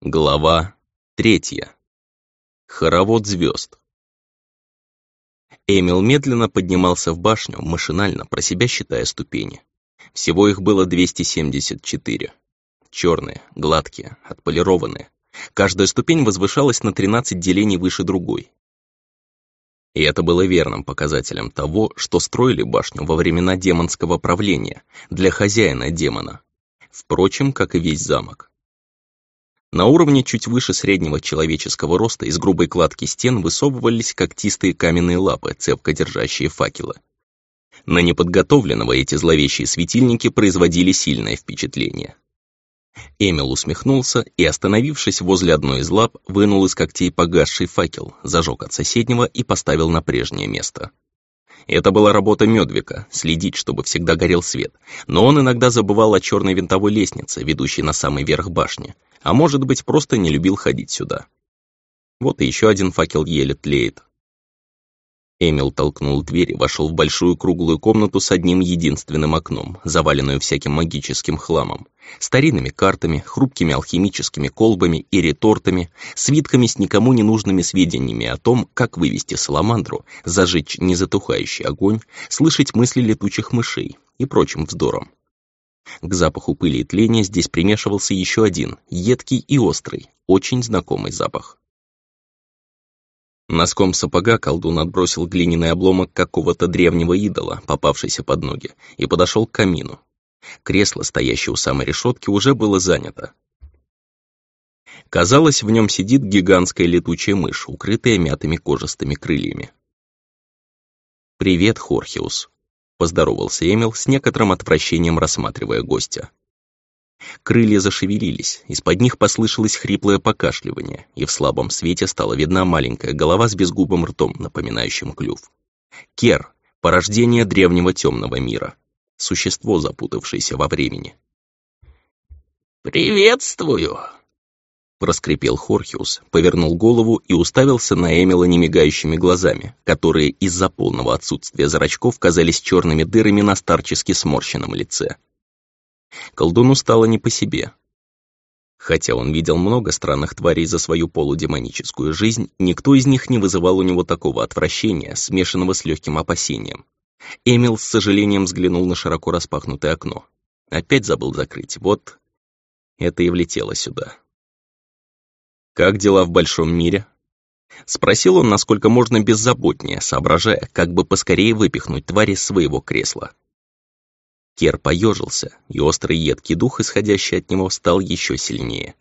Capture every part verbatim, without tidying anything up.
Глава третья. Хоровод звезд. Эмил медленно поднимался в башню, машинально, про себя считая ступени. Всего их было двести семьдесят четыре. Черные, гладкие, отполированные. Каждая ступень возвышалась на тринадцать делений выше другой. И это было верным показателем того, что строили башню во времена демонского правления, для хозяина демона. Впрочем, как и весь замок. На уровне чуть выше среднего человеческого роста из грубой кладки стен высовывались когтистые каменные лапы, цепко держащие факелы. На неподготовленного эти зловещие светильники производили сильное впечатление. Эмил усмехнулся и, остановившись возле одной из лап, вынул из когтей погасший факел, зажег от соседнего и поставил на прежнее место. Это была работа Мёдвика — следить, чтобы всегда горел свет, но он иногда забывал о черной винтовой лестнице, ведущей на самый верх башни, а может быть, просто не любил ходить сюда. Вот и еще один факел еле тлеет. Эмил толкнул дверь и вошел в большую круглую комнату с одним единственным окном, заваленную всяким магическим хламом, старинными картами, хрупкими алхимическими колбами и ретортами, свитками с никому не нужными сведениями о том, как вывести саламандру, зажечь незатухающий огонь, слышать мысли летучих мышей и прочим вздором. К запаху пыли и тления здесь примешивался еще один, едкий и острый, очень знакомый запах. Носком сапога колдун отбросил глиняный обломок какого-то древнего идола, попавшийся под ноги, и подошел к камину. Кресло, стоящее у самой решетки, уже было занято. Казалось, в нем сидит гигантская летучая мышь, укрытая мятыми кожистыми крыльями. «Привет, Хорхеус», — поздоровался Эмил, с некоторым отвращением рассматривая гостя. Крылья зашевелились, из-под них послышалось хриплое покашливание, и в слабом свете стала видна маленькая голова с безгубым ртом, напоминающим клюв. Кер — порождение древнего темного мира, существо, запутавшееся во времени. «Приветствую!» — проскрипел Хорхеус, повернул голову и уставился на Эмила немигающими глазами, которые из-за полного отсутствия зрачков казались черными дырами на старчески сморщенном лице. Колдуну стало не по себе. Хотя он видел много странных тварей за свою полудемоническую жизнь, никто из них не вызывал у него такого отвращения, смешанного с легким опасением. Эмил с сожалением взглянул на широко распахнутое окно. Опять забыл закрыть, вот это и влетело сюда. «Как дела в большом мире?» Спросил он, насколько можно беззаботнее, соображая, как бы поскорее выпихнуть тварь из своего кресла. Кер поежился, и острый едкий дух, исходящий от него, стал еще сильнее.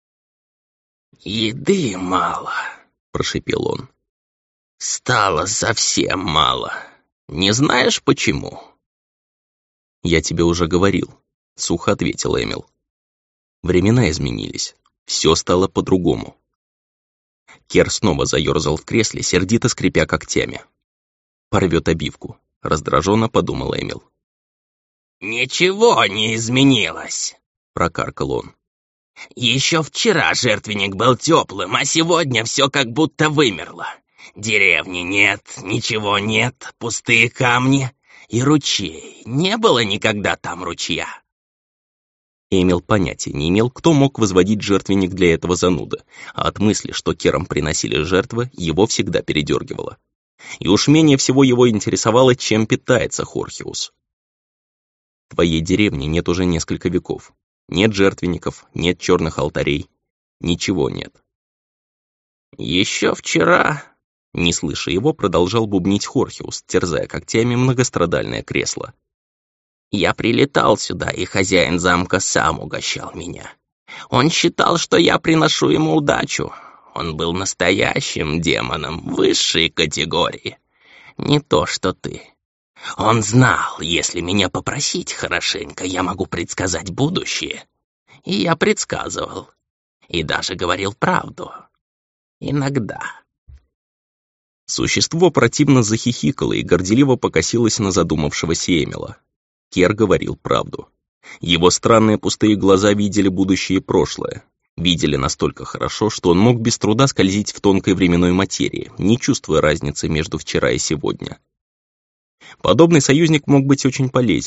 «Еды мало», — прошепел он. «Стало совсем мало. Не знаешь, почему?» «Я тебе уже говорил», — сухо ответил Эмил. «Времена изменились. Все стало по-другому». Кер снова заерзал в кресле, сердито скрипя когтями. «Порвет обивку», — раздраженно подумал Эмил. «Ничего не изменилось», — прокаркал он. «Еще вчера жертвенник был теплым, а сегодня все как будто вымерло. Деревни нет, ничего нет, пустые камни и ручей. Не было никогда там ручья». Эмил понятия не имел, кто мог возводить жертвенник для этого зануда, а от мысли, что Керам приносили жертвы, его всегда передергивало. И уж менее всего его интересовало, чем питается Хорхеус. Твоей деревни нет уже несколько веков. Нет жертвенников, нет черных алтарей. Ничего нет. «Еще вчера», — не слыша его, продолжал бубнить Хорхеус, терзая когтями многострадальное кресло. «Я прилетал сюда, и хозяин замка сам угощал меня. Он считал, что я приношу ему удачу. Он был настоящим демоном высшей категории. Не то, что ты. Он знал, если меня попросить хорошенько, я могу предсказать будущее. И я предсказывал. И даже говорил правду. Иногда». Существо противно захихикало и горделиво покосилось на задумавшегося Эмила. Кер говорил правду. Его странные пустые глаза видели будущее и прошлое. Видели настолько хорошо, что он мог без труда скользить в тонкой временной материи, не чувствуя разницы между вчера и сегодня. Подобный союзник мог быть очень полезен.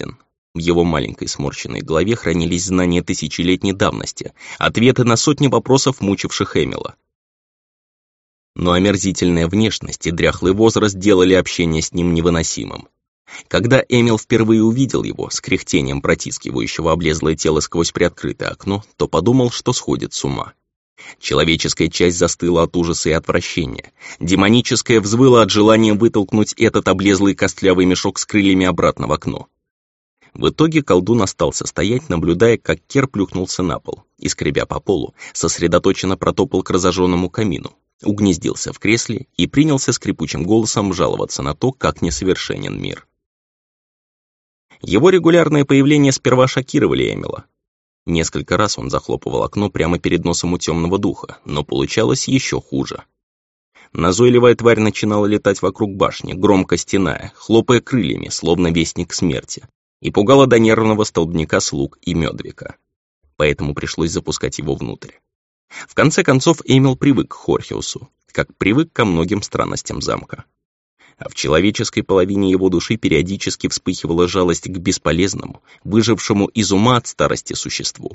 В его маленькой сморщенной голове хранились знания тысячелетней давности, ответы на сотни вопросов, мучивших Эмила. Но омерзительная внешность и дряхлый возраст делали общение с ним невыносимым. Когда Эмил впервые увидел его, с кряхтением протискивающего облезлое тело сквозь приоткрытое окно, то подумал, что сходит с ума. Человеческая часть застыла от ужаса и отвращения. Демоническая взвыла от желания вытолкнуть этот облезлый костлявый мешок с крыльями обратно в окно. В итоге колдун остался стоять, наблюдая, как Кер плюхнулся на пол и, скребя по полу, сосредоточенно протопал к разожженному камину, угнездился в кресле и принялся скрипучим голосом жаловаться на то, как несовершенен мир. Его регулярное появление сперва шокировали Эмила. Несколько раз он захлопывал окно прямо перед носом у темного духа, но получалось еще хуже. Назойливая тварь начинала летать вокруг башни, громко стеная, хлопая крыльями, словно вестник смерти, и пугала до нервного столбняка слуг и Медвика. Поэтому пришлось запускать его внутрь. В конце концов, Эмил привык к Хорхеусу, как привык ко многим странностям замка. А в человеческой половине его души периодически вспыхивала жалость к бесполезному, выжившему из ума от старости существу.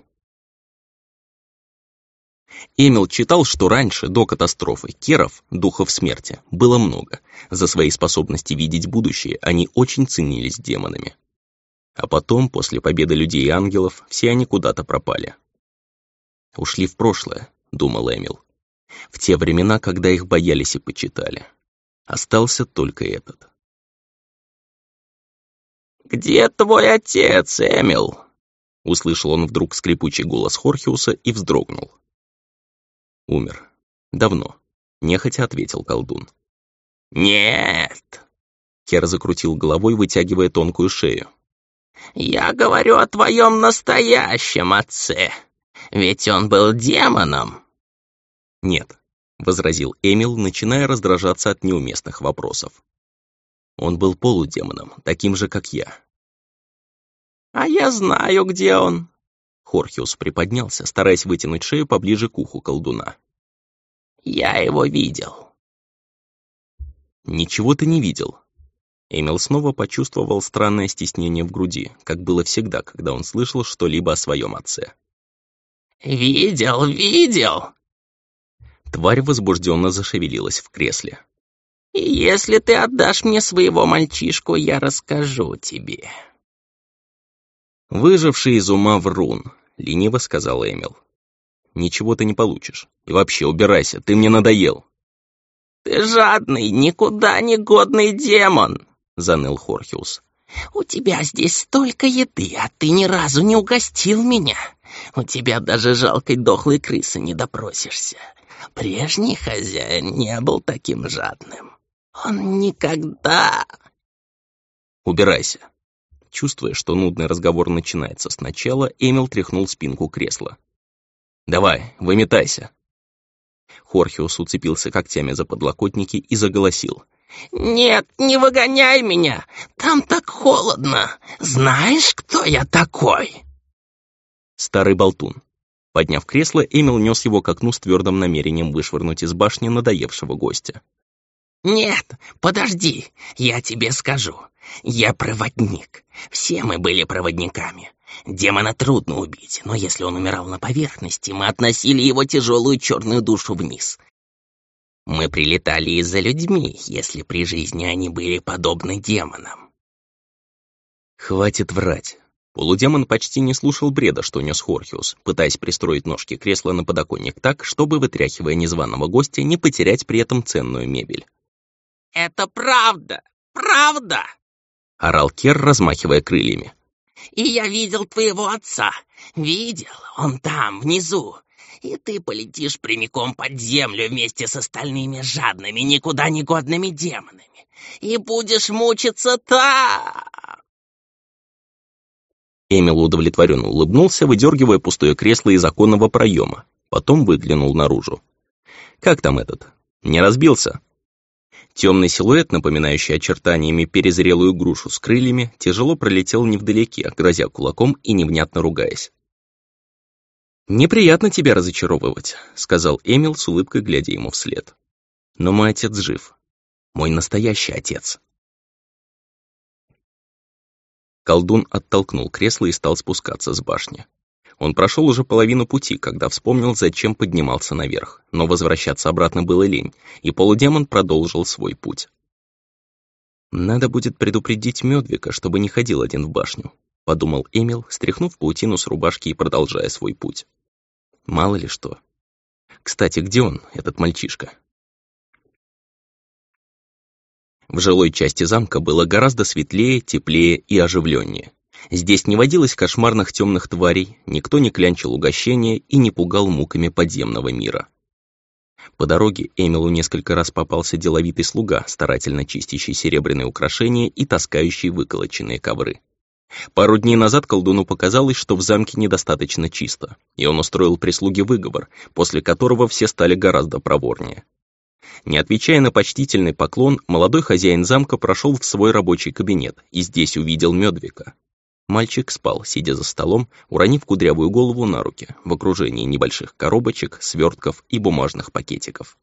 Эмил читал, что раньше, до катастрофы, керов, духов смерти, было много. За свои способности видеть будущее они очень ценились демонами. А потом, после победы людей и ангелов, все они куда-то пропали. «Ушли в прошлое», — думал Эмил. «В те времена, когда их боялись и почитали. Остался только этот». «Где твой отец, Эмил?» — услышал он вдруг скрипучий голос Хорхеуса и вздрогнул. «Умер. Давно», — нехотя ответил колдун. «Нет!» — Кер закрутил головой, вытягивая тонкую шею. «Я говорю о твоем настоящем отце, ведь он был демоном». «Нет», — возразил Эмил, начиная раздражаться от неуместных вопросов. «Он был полудемоном, таким же, как я». «А я знаю, где он». Хорхеус приподнялся, стараясь вытянуть шею поближе к уху колдуна. «Я его видел». «Ничего ты не видел». Эмил снова почувствовал странное стеснение в груди, как было всегда, когда он слышал что-либо о своем отце. «Видел, видел!» Тварь возбужденно зашевелилась в кресле. «И если ты отдашь мне своего мальчишку, я расскажу тебе». «Выживший из ума врун», — лениво сказал Эмил. «Ничего ты не получишь. И вообще убирайся, ты мне надоел». «Ты жадный, никуда не годный демон», — заныл Хорхеус. «У тебя здесь столько еды, а ты ни разу не угостил меня. У тебя даже жалкой дохлой крысы не допросишься. Прежний хозяин не был таким жадным. Он никогда...» «Убирайся». Чувствуя, что нудный разговор начинается сначала, Эмил тряхнул спинку кресла. «Давай, выметайся». Хорхеус уцепился когтями за подлокотники и заголосил. «Нет, не выгоняй меня! Там так холодно! Знаешь, кто я такой?» Старый болтун. Подняв кресло, Эмил нес его к окну с твердым намерением вышвырнуть из башни надоевшего гостя. «Нет, подожди, я тебе скажу. Я проводник. Все мы были проводниками. Демона трудно убить, но если он умирал на поверхности, мы относили его тяжелую черную душу вниз. Мы прилетали и за людьми, если при жизни они были подобны демонам». «Хватит врать». Полудемон почти не слушал бреда, что нес Хорхеус, пытаясь пристроить ножки кресла на подоконник так, чтобы, вытряхивая незваного гостя, не потерять при этом ценную мебель. «Это правда! Правда!» — орал Кер, размахивая крыльями. «И я видел твоего отца. Видел, он там, внизу. И ты полетишь прямиком под землю вместе с остальными жадными, никуда не годными демонами. И будешь мучиться там!» Эмил удовлетворенно улыбнулся, выдергивая пустое кресло из оконного проема. Потом выглянул наружу. «Как там этот? Не разбился?» Темный силуэт, напоминающий очертаниями перезрелую грушу с крыльями, тяжело пролетел невдалеке, грозя кулаком и невнятно ругаясь. «Неприятно тебя разочаровывать», — сказал Эмил с улыбкой, глядя ему вслед. «Но мой отец жив. Мой настоящий отец». Колдун оттолкнул кресло и стал спускаться с башни. Он прошел уже половину пути, когда вспомнил, зачем поднимался наверх, но возвращаться обратно было лень, и полудемон продолжил свой путь. «Надо будет предупредить Мёдвика, чтобы не ходил один в башню», — подумал Эмил, стряхнув паутину с рубашки и продолжая свой путь. «Мало ли что. Кстати, где он, этот мальчишка?» В жилой части замка было гораздо светлее, теплее и оживленнее. Здесь не водилось кошмарных темных тварей, никто не клянчил угощения и не пугал муками подземного мира. По дороге Эмилу несколько раз попался деловитый слуга, старательно чистящий серебряные украшения и таскающий выколоченные ковры. Пару дней назад колдуну показалось, что в замке недостаточно чисто, и он устроил прислуге выговор, после которого все стали гораздо проворнее. Не отвечая на почтительный поклон, молодой хозяин замка прошел в свой рабочий кабинет и здесь увидел Мёдвика. Мальчик спал, сидя за столом, уронив кудрявую голову на руки, в окружении небольших коробочек, свертков и бумажных пакетиков.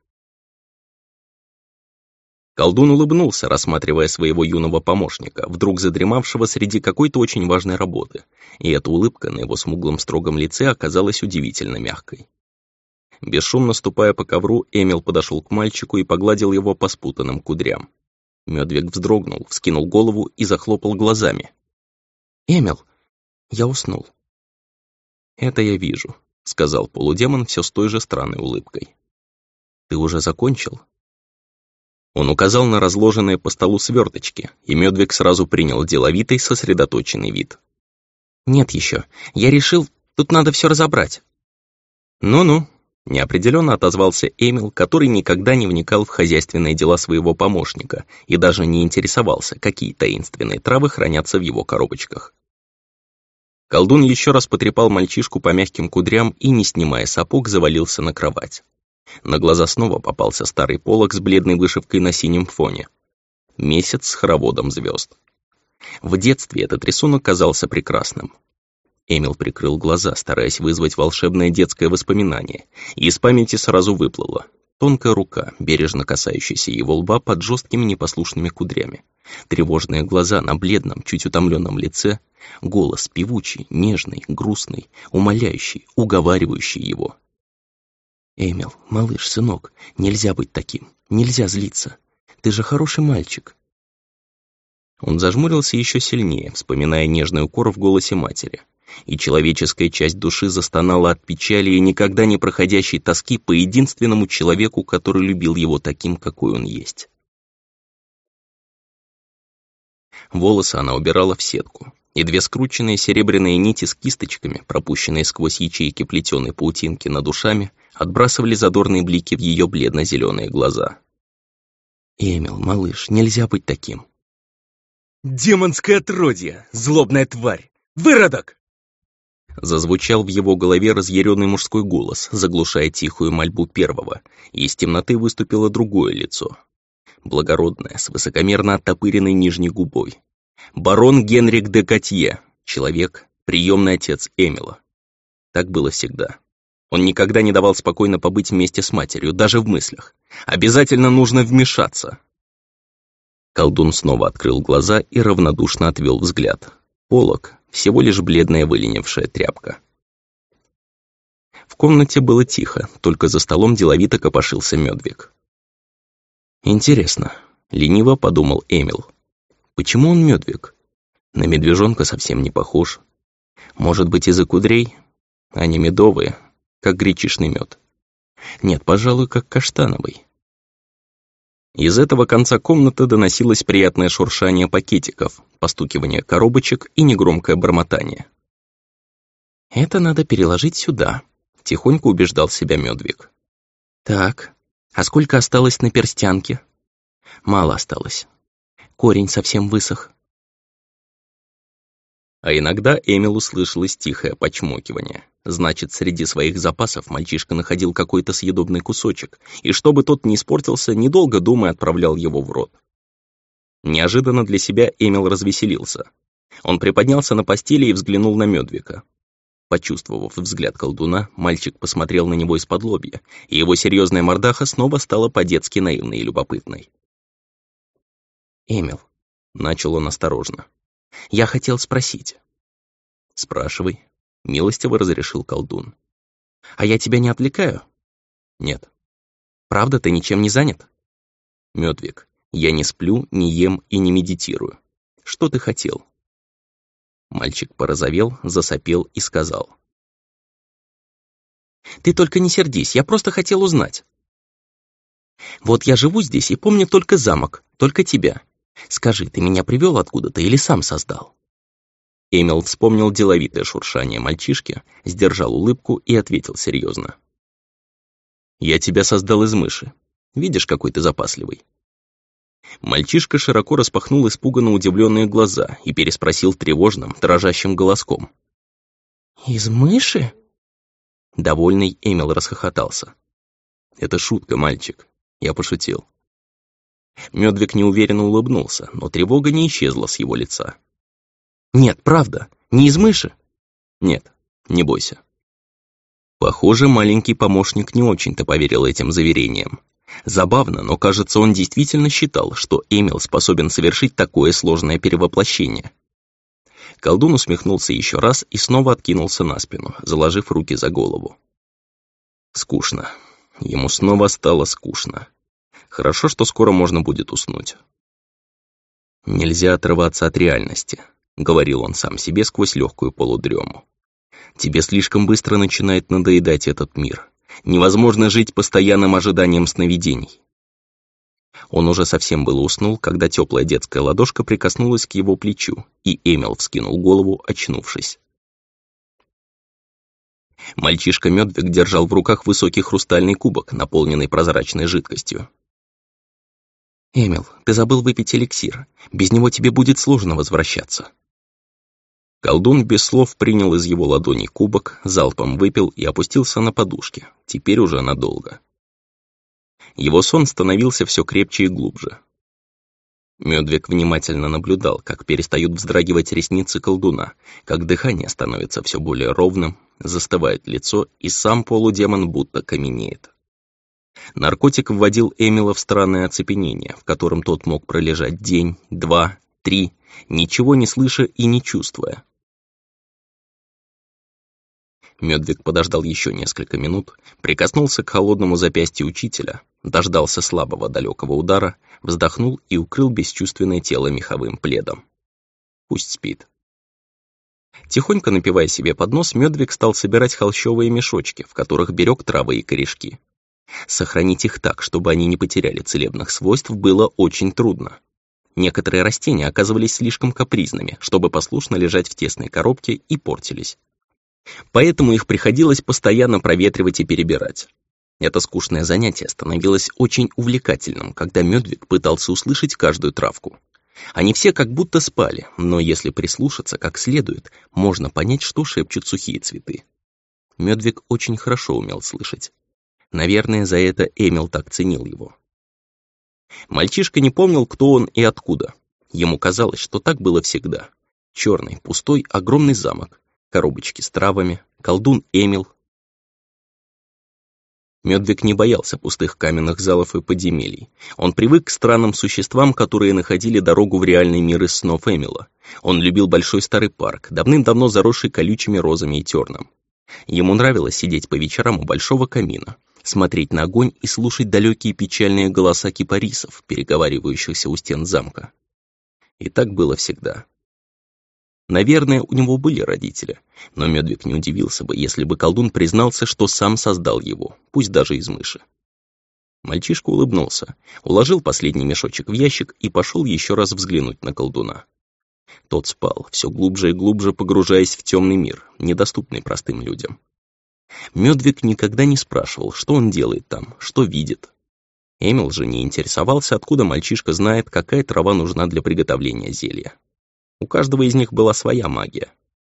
Колдун улыбнулся, рассматривая своего юного помощника, вдруг задремавшего среди какой-то очень важной работы, и эта улыбка на его смуглом строгом лице оказалась удивительно мягкой. Бесшумно ступая по ковру, Эмил подошел к мальчику и погладил его по спутанным кудрям. Мёдвик вздрогнул, вскинул голову и захлопал глазами. «Эмил, я уснул». «Это я вижу», — сказал полудемон все с той же странной улыбкой. «Ты уже закончил?» Он указал на разложенные по столу сверточки, и Мёдвик сразу принял деловитый, сосредоточенный вид. «Нет еще. Я решил, тут надо все разобрать». «Ну-ну», — неопределенно отозвался Эмил, который никогда не вникал в хозяйственные дела своего помощника и даже не интересовался, какие таинственные травы хранятся в его коробочках. Колдун еще раз потрепал мальчишку по мягким кудрям и, не снимая сапог, завалился на кровать. На глаза снова попался старый полог с бледной вышивкой на синем фоне. Месяц с хороводом звезд. В детстве этот рисунок казался прекрасным. Эмил прикрыл глаза, стараясь вызвать волшебное детское воспоминание, и из памяти сразу выплыло. Тонкая рука, бережно касающаяся его лба под жесткими непослушными кудрями. Тревожные глаза на бледном, чуть утомленном лице. Голос певучий, нежный, грустный, умоляющий, уговаривающий его. «Эмил, малыш, сынок, нельзя быть таким, нельзя злиться. Ты же хороший мальчик». Он зажмурился еще сильнее, вспоминая нежный укор в голосе матери, и человеческая часть души застонала от печали и никогда не проходящей тоски по единственному человеку, который любил его таким, какой он есть. Волосы она убирала в сетку, и две скрученные серебряные нити с кисточками, пропущенные сквозь ячейки плетеной паутинки над ушами, отбрасывали задорные блики в ее бледно-зеленые глаза. «Эмил, малыш, нельзя быть таким». «Демонское отродье! Злобная тварь! Выродок!» Зазвучал в его голове разъяренный мужской голос, заглушая тихую мольбу первого, и из темноты выступило другое лицо. Благородное, с высокомерно оттопыренной нижней губой. Барон Генрик де Готье, человек, приемный отец Эмила. Так было всегда. Он никогда не давал спокойно побыть вместе с матерью, даже в мыслях. Обязательно нужно вмешаться. Колдун снова открыл глаза и равнодушно отвел взгляд. Полог — всего лишь бледная выленившая тряпка. В комнате было тихо, только за столом деловито копошился Мёдвик. «Интересно», — лениво подумал Эмил. «Почему он Мёдвик? На медвежонка совсем не похож. Может быть, из-за кудрей? Они медовые, как гречишный мед. Нет, пожалуй, как каштановый». Из этого конца комнаты доносилось приятное шуршание пакетиков, постукивание коробочек и негромкое бормотание. «Это надо переложить сюда», — тихонько убеждал себя Мёдвик. «Так, а сколько осталось на перстянке?» «Мало осталось. Корень совсем высох». А иногда Эмилу слышалось тихое почмокивание. Значит, среди своих запасов мальчишка находил какой-то съедобный кусочек, и чтобы тот не испортился, недолго думая отправлял его в рот. Неожиданно для себя Эмил развеселился. Он приподнялся на постели и взглянул на Мёдвика. Почувствовав взгляд колдуна, мальчик посмотрел на него из-под лобья, и его серьезная мордаха снова стала по-детски наивной и любопытной. «Эмил», — начал он осторожно, Я хотел спросить». «Спрашивай», — милостиво разрешил колдун. «А я тебя не отвлекаю?» «Нет». «Правда, ты ничем не занят?» «Мёдвиг, я не сплю, не ем и не медитирую. Что ты хотел?» Мальчик порозовел, засопел и сказал. «Ты только не сердись, я просто хотел узнать. Вот я живу здесь и помню только замок, только тебя. Скажи, ты меня привел откуда-то или сам создал?» Эмил вспомнил деловитое шуршание мальчишки, сдержал улыбку и ответил серьезно. «Я тебя создал из мыши. Видишь, какой ты запасливый?» Мальчишка широко распахнул испуганно удивленные глаза и переспросил тревожным, дрожащим голоском. «Из мыши?» Довольный Эмил расхохотался. «Это шутка, мальчик. Я пошутил». Мёдвиг неуверенно улыбнулся, но тревога не исчезла с его лица. «Нет, правда, не из мыши?» «Нет, не бойся». Похоже, маленький помощник не очень-то поверил этим заверениям. Забавно, но, кажется, он действительно считал, что Эмил способен совершить такое сложное перевоплощение. Колдун усмехнулся еще раз и снова откинулся на спину, заложив руки за голову. Скучно. Ему снова стало скучно. Хорошо, что скоро можно будет уснуть. «Нельзя отрываться от реальности», — говорил он сам себе сквозь легкую полудрему. «Тебе слишком быстро начинает надоедать этот мир. Невозможно жить постоянным ожиданием сновидений». Он уже совсем было уснул, когда теплая детская ладошка прикоснулась к его плечу, и Эмил вскинул голову, очнувшись. Мальчишка Мёдвиг держал в руках высокий хрустальный кубок, наполненный прозрачной жидкостью. «Эмил, ты забыл выпить эликсир. Без него тебе будет сложно возвращаться». Колдун без слов принял из его ладони кубок, залпом выпил и опустился на подушке, теперь уже надолго. Его сон становился все крепче и глубже. Мёдвиг внимательно наблюдал, как перестают вздрагивать ресницы колдуна, как дыхание становится все более ровным, застывает лицо, и сам полудемон будто каменеет. Наркотик вводил Эмила в странное оцепенение, в котором тот мог пролежать день, два, три, ничего не слыша и не чувствуя. Мёдвиг подождал еще несколько минут, прикоснулся к холодному запястью учителя, дождался слабого далекого удара, вздохнул и укрыл бесчувственное тело меховым пледом. Пусть спит. Тихонько напивая себе под нос, Мёдвиг стал собирать холщовые мешочки, в которых берег травы и корешки. Сохранить их так, чтобы они не потеряли целебных свойств, было очень трудно. Некоторые растения оказывались слишком капризными, чтобы послушно лежать в тесной коробке, и портились. Поэтому их приходилось постоянно проветривать и перебирать. Это скучное занятие становилось очень увлекательным, когда Мёдвиг пытался услышать каждую травку. Они все как будто спали, но если прислушаться как следует, можно понять, что шепчут сухие цветы. Мёдвиг очень хорошо умел слышать. Наверное, за это Эмил так ценил его. Мальчишка не помнил, кто он и откуда. Ему казалось, что так было всегда. Черный, пустой, огромный замок, коробочки с травами, колдун Эмил. Мёдвиг не боялся пустых каменных залов и подземелий. Он привык к странным существам, которые находили дорогу в реальный мир из снов Эмила. Он любил большой старый парк, давным-давно заросший колючими розами и терном. Ему нравилось сидеть по вечерам у большого камина, смотреть на огонь и слушать далекие печальные голоса кипарисов, переговаривающихся у стен замка. И так было всегда. Наверное, у него были родители, но Мёдвиг не удивился бы, если бы колдун признался, что сам создал его, пусть даже из мыши. Мальчишка улыбнулся, уложил последний мешочек в ящик и пошел еще раз взглянуть на колдуна. Тот спал, все глубже и глубже погружаясь в темный мир, недоступный простым людям. Мёдвиг никогда не спрашивал, что он делает там, что видит. Эмил же не интересовался, откуда мальчишка знает, какая трава нужна для приготовления зелья. У каждого из них была своя магия.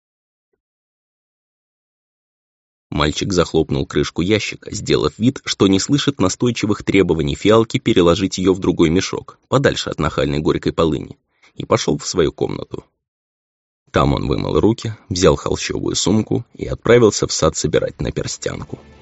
Мальчик захлопнул крышку ящика, сделав вид, что не слышит настойчивых требований фиалки переложить ее в другой мешок, подальше от нахальной горькой полыни, и пошел в свою комнату. Там он вымыл руки, взял холщовую сумку и отправился в сад собирать наперстянку.